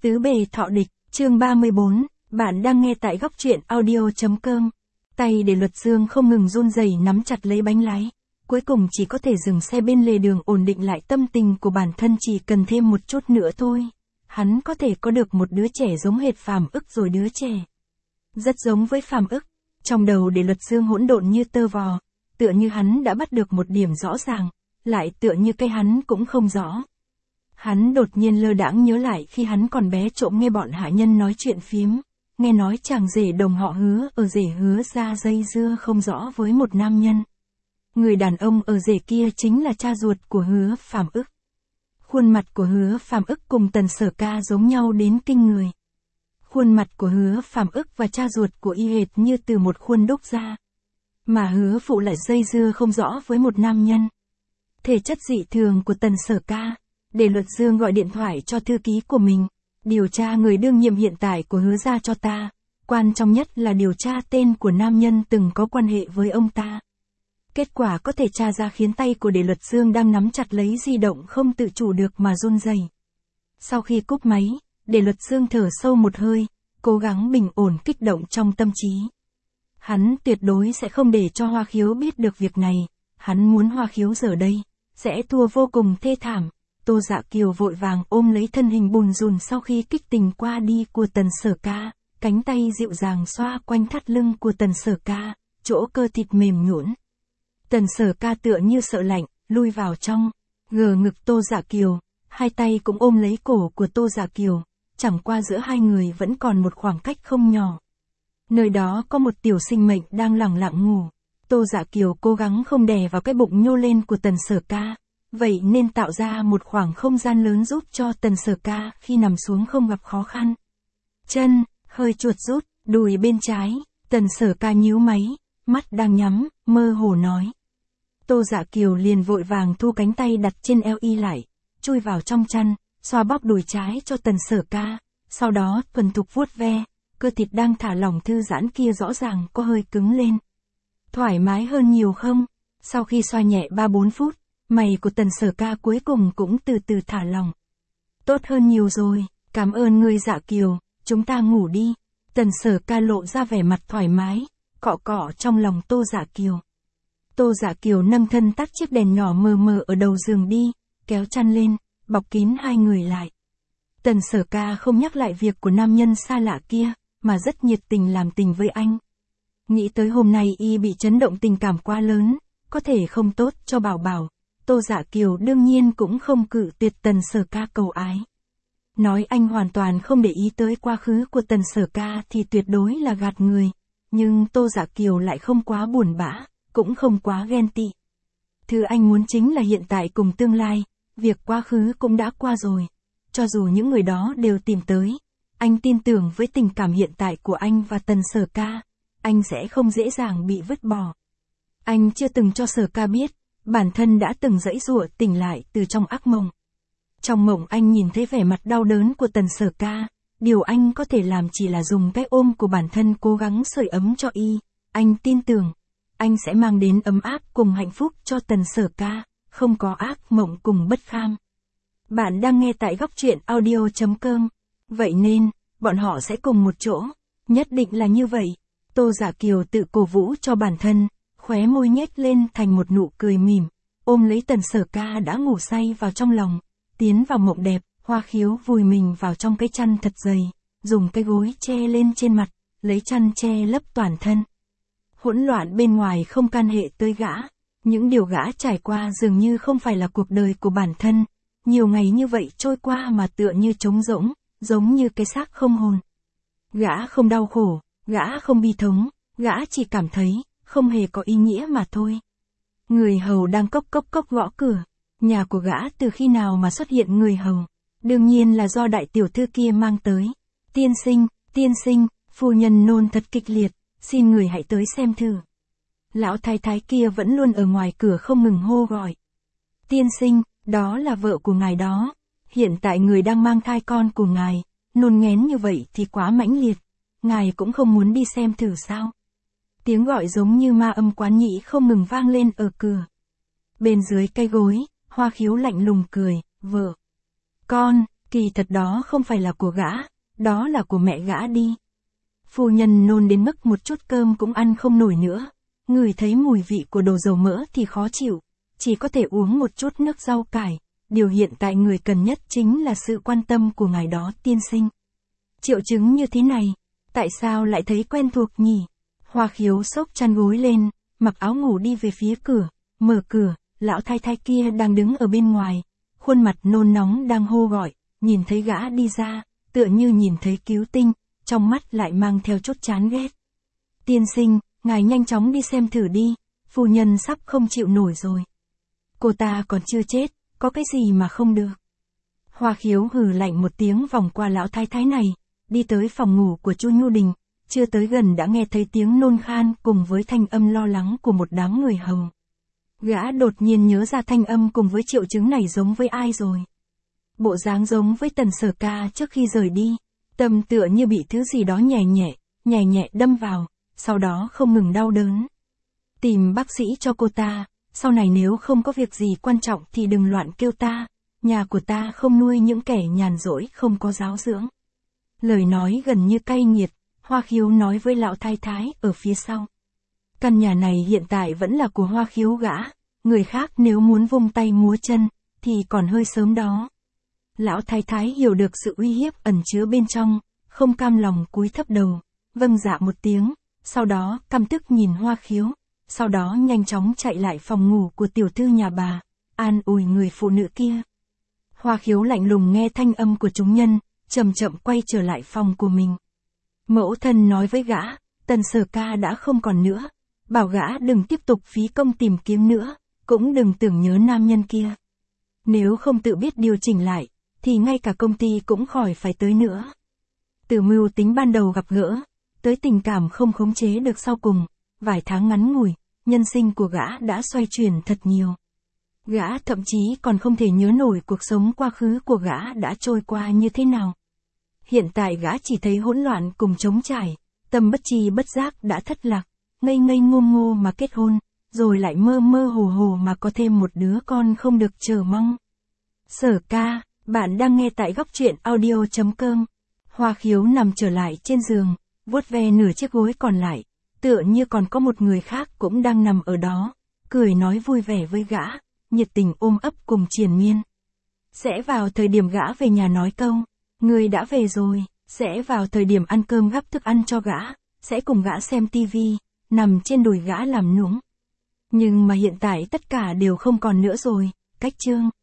Tứ bề thọ địch, chương 34, bạn đang nghe tại góc truyện audio.com. Tay để Luật Dương không ngừng run rẩy nắm chặt lấy bánh lái. Cuối cùng chỉ có thể dừng xe bên lề đường ổn định lại tâm tình của bản thân, chỉ cần thêm một chút nữa thôi. Hắn có thể có được một đứa trẻ giống hệt Phàm Ức rồi, đứa trẻ rất giống với Phàm Ức. Trong đầu để Luật Dương hỗn độn như tơ vò, tựa như hắn đã bắt được một điểm rõ ràng, lại tựa như cái hắn cũng không rõ. Hắn đột nhiên lơ đãng nhớ lại khi hắn còn bé trộm nghe bọn hạ nhân nói chuyện phiếm, nghe nói chàng rể đồng họ Hứa ở rể Hứa ra dây dưa không rõ với một nam nhân. Người đàn ông ở rể kia chính là cha ruột của Hứa Phàm Ức. Khuôn mặt của Hứa Phàm Ức cùng Tần Sở Ca giống nhau đến kinh người. Khuôn mặt của Hứa Phàm Ức và cha ruột của y hệt như từ một khuôn đúc ra. Mà Hứa phụ lại dây dưa không rõ với một nam nhân. Thể chất dị thường của Tần Sở Ca, để Luật Dương gọi điện thoại cho thư ký của mình, điều tra người đương nhiệm hiện tại của Hứa gia cho ta, quan trọng nhất là điều tra tên của nam nhân từng có quan hệ với ông ta. Kết quả có thể tra ra khiến tay của để Luật Dương đang nắm chặt lấy di động không tự chủ được mà run rẩy. Sau khi cúp máy, để Luật Dương thở sâu một hơi, cố gắng bình ổn kích động trong tâm trí. Hắn tuyệt đối sẽ không để cho Hoa Khiếu biết được việc này, hắn muốn Hoa Khiếu giờ đây sẽ thua vô cùng thê thảm. Tô Dạ Kiều vội vàng ôm lấy thân hình bùn rùn sau khi kích tình qua đi của Tần Sở Ca, cánh tay dịu dàng xoa quanh thắt lưng của Tần Sở Ca, chỗ cơ thịt mềm nhũn. Tần Sở Ca tựa như sợ lạnh, lui vào trong, gờ ngực Tô Dạ Kiều, hai tay cũng ôm lấy cổ của Tô Dạ Kiều, chẳng qua giữa hai người vẫn còn một khoảng cách không nhỏ. Nơi đó có một tiểu sinh mệnh đang lẳng lặng ngủ. Tô Dạ Kiều cố gắng không đè vào cái bụng nhô lên của Tần Sở Ca, vậy nên tạo ra một khoảng không gian lớn giúp cho Tần Sở Ca khi nằm xuống không gặp khó khăn. Chân, hơi chuột rút, đùi bên trái, Tần Sở Ca nhíu máy, mắt đang nhắm, mơ hồ nói. Tô Dạ Kiều liền vội vàng thu cánh tay đặt trên eo y lại, chui vào trong chăn, xoa bóp đùi trái cho Tần Sở Ca, sau đó thuần thục vuốt ve, cơ thịt đang thả lỏng thư giãn kia rõ ràng có hơi cứng lên. Thoải mái hơn nhiều không? Sau khi xoa nhẹ 3-4 phút, mày của Tần Sở Ca cuối cùng cũng từ từ thả lỏng. Tốt hơn nhiều rồi, cảm ơn ngươi Dạ Kiều, chúng ta ngủ đi. Tần Sở Ca lộ ra vẻ mặt thoải mái, cọ cọ trong lòng Tô Dạ Kiều. Tô Dạ Kiều nâng thân tắt chiếc đèn nhỏ mờ mờ ở đầu giường đi, kéo chăn lên, bọc kín hai người lại. Tần Sở Ca không nhắc lại việc của nam nhân xa lạ kia, mà rất nhiệt tình làm tình với anh. Nghĩ tới hôm nay y bị chấn động tình cảm quá lớn, có thể không tốt cho Bảo Bảo. Tô Dạ Kiều đương nhiên cũng không cự tuyệt Tần Sở Ca cầu ái. Nói anh hoàn toàn không để ý tới quá khứ của Tần Sở Ca thì tuyệt đối là gạt người. Nhưng Tô Dạ Kiều lại không quá buồn bã, cũng không quá ghen tị. Thứ anh muốn chính là hiện tại cùng tương lai, việc quá khứ cũng đã qua rồi. Cho dù những người đó đều tìm tới, anh tin tưởng với tình cảm hiện tại của anh và Tần Sở Ca, anh sẽ không dễ dàng bị vứt bỏ. Anh chưa từng cho Sở Ca biết, bản thân đã từng giãy giụa tỉnh lại từ trong ác mộng. Trong mộng anh nhìn thấy vẻ mặt đau đớn của Tần Sở Ca, điều anh có thể làm chỉ là dùng cái ôm của bản thân cố gắng sưởi ấm cho y. Anh tin tưởng, anh sẽ mang đến ấm áp cùng hạnh phúc cho Tần Sở Ca, không có ác mộng cùng bất kham. Bạn đang nghe tại góc truyện audio.com, vậy nên, bọn họ sẽ cùng một chỗ, nhất định là như vậy. Tô Dạ Kiều tự cổ vũ cho bản thân, khóe môi nhếch lên thành một nụ cười mỉm, ôm lấy Tần Sở Ca đã ngủ say vào trong lòng, tiến vào mộng đẹp. Hoa Khiếu vùi mình vào trong cái chăn thật dày, dùng cái gối che lên trên mặt, lấy chăn che lấp toàn thân. Hỗn loạn bên ngoài không can hệ tới gã, những điều gã trải qua dường như không phải là cuộc đời của bản thân, nhiều ngày như vậy trôi qua mà tựa như trống rỗng, giống như cái xác không hồn. Gã không đau khổ, gã không bi thống, gã chỉ cảm thấy không hề có ý nghĩa mà thôi. Người hầu đang cốc cốc cốc gõ cửa, nhà của gã từ khi nào mà xuất hiện người hầu, đương nhiên là do đại tiểu thư kia mang tới. Tiên sinh, phu nhân nôn thật kịch liệt, xin người hãy tới xem thử. Lão thái thái kia vẫn luôn ở ngoài cửa không ngừng hô gọi. Tiên sinh, đó là vợ của ngài đó, hiện tại người đang mang thai con của ngài, nôn nghén như vậy thì quá mãnh liệt, ngài cũng không muốn đi xem thử sao? Tiếng gọi giống như ma âm quán nhĩ không ngừng vang lên ở cửa. Bên dưới cây gối, Hoa Khiếu lạnh lùng cười, vợ. Con, Kỳ thật đó không phải là của gã, đó là của mẹ gã đi. Phu nhân nôn đến mức một chút cơm cũng ăn không nổi nữa. Ngửi thấy mùi vị của đồ dầu mỡ thì khó chịu, chỉ có thể uống một chút nước rau cải. Điều hiện tại người cần nhất chính là sự quan tâm của ngài đó tiên sinh. Triệu chứng như thế này, tại sao lại thấy quen thuộc nhỉ? Hoa Khiếu xốc chăn gối lên, mặc áo ngủ đi về phía cửa, mở cửa, lão thái thái kia đang đứng ở bên ngoài, khuôn mặt nôn nóng đang hô gọi, nhìn thấy gã đi ra, tựa như nhìn thấy cứu tinh, trong mắt lại mang theo chút chán ghét. Tiên sinh, ngài nhanh chóng đi xem thử đi, phu nhân sắp không chịu nổi rồi. Cô ta còn chưa chết, có cái gì mà không được. Hoa Khiếu hừ lạnh một tiếng vòng qua lão thái thái này, đi tới phòng ngủ của Chu Nhu Đình, chưa tới gần đã nghe thấy tiếng nôn khan cùng với thanh âm lo lắng của một đám người hầu. Gã đột nhiên nhớ ra thanh âm cùng với triệu chứng này giống với ai rồi. Bộ dáng giống với Tần Sở Ca trước khi rời đi, tâm tựa như bị thứ gì đó nhẹ nhẹ đâm vào, sau đó không ngừng đau đớn. Tìm bác sĩ cho cô ta, sau này nếu không có việc gì quan trọng thì đừng loạn kêu ta, nhà của ta không nuôi những kẻ nhàn rỗi không có giáo dưỡng. Lời nói gần như cay nghiệt, Hoa Khiếu nói với lão thái thái ở phía sau. Căn nhà này hiện tại vẫn là của Hoa Khiếu gã, người khác nếu muốn vung tay múa chân, thì còn hơi sớm đó. Lão thái thái hiểu được sự uy hiếp ẩn chứa bên trong, không cam lòng cúi thấp đầu, vâng dạ một tiếng, sau đó căm tức nhìn Hoa Khiếu, sau đó nhanh chóng chạy lại phòng ngủ của tiểu thư nhà bà, an ủi người phụ nữ kia. Hoa Khiếu lạnh lùng nghe thanh âm của chúng nhân, chậm chậm quay trở lại phòng của mình. Mẫu thân nói với gã, Tần Sở Ca đã không còn nữa, bảo gã đừng tiếp tục phí công tìm kiếm nữa, cũng đừng tưởng nhớ nam nhân kia. Nếu không tự biết điều chỉnh lại, thì ngay cả công ty cũng khỏi phải tới nữa. Từ mưu tính ban đầu gặp gỡ, tới tình cảm không khống chế được sau cùng, vài tháng ngắn ngủi, nhân sinh của gã đã xoay chuyển thật nhiều. Gã thậm chí còn không thể nhớ nổi cuộc sống quá khứ của gã đã trôi qua như thế nào. Hiện tại gã chỉ thấy hỗn loạn cùng trống trải, tâm bất tri bất giác đã thất lạc, ngây ngây ngô ngô mà kết hôn, rồi lại mơ mơ hồ hồ mà có thêm một đứa con không được chờ mong. Sở Ca, bạn đang nghe tại góc truyện audio.com. Hoa Khiếu nằm trở lại trên giường, vuốt ve nửa chiếc gối còn lại, tựa như còn có một người khác cũng đang nằm ở đó, cười nói vui vẻ với gã, nhiệt tình ôm ấp cùng triền miên. Sẽ vào thời điểm gã về nhà nói câu, người đã về rồi, sẽ vào thời điểm ăn cơm gắp thức ăn cho gã, sẽ cùng gã xem tivi, nằm trên đùi gã làm nũng. Nhưng mà hiện tại tất cả đều không còn nữa rồi, cách chương.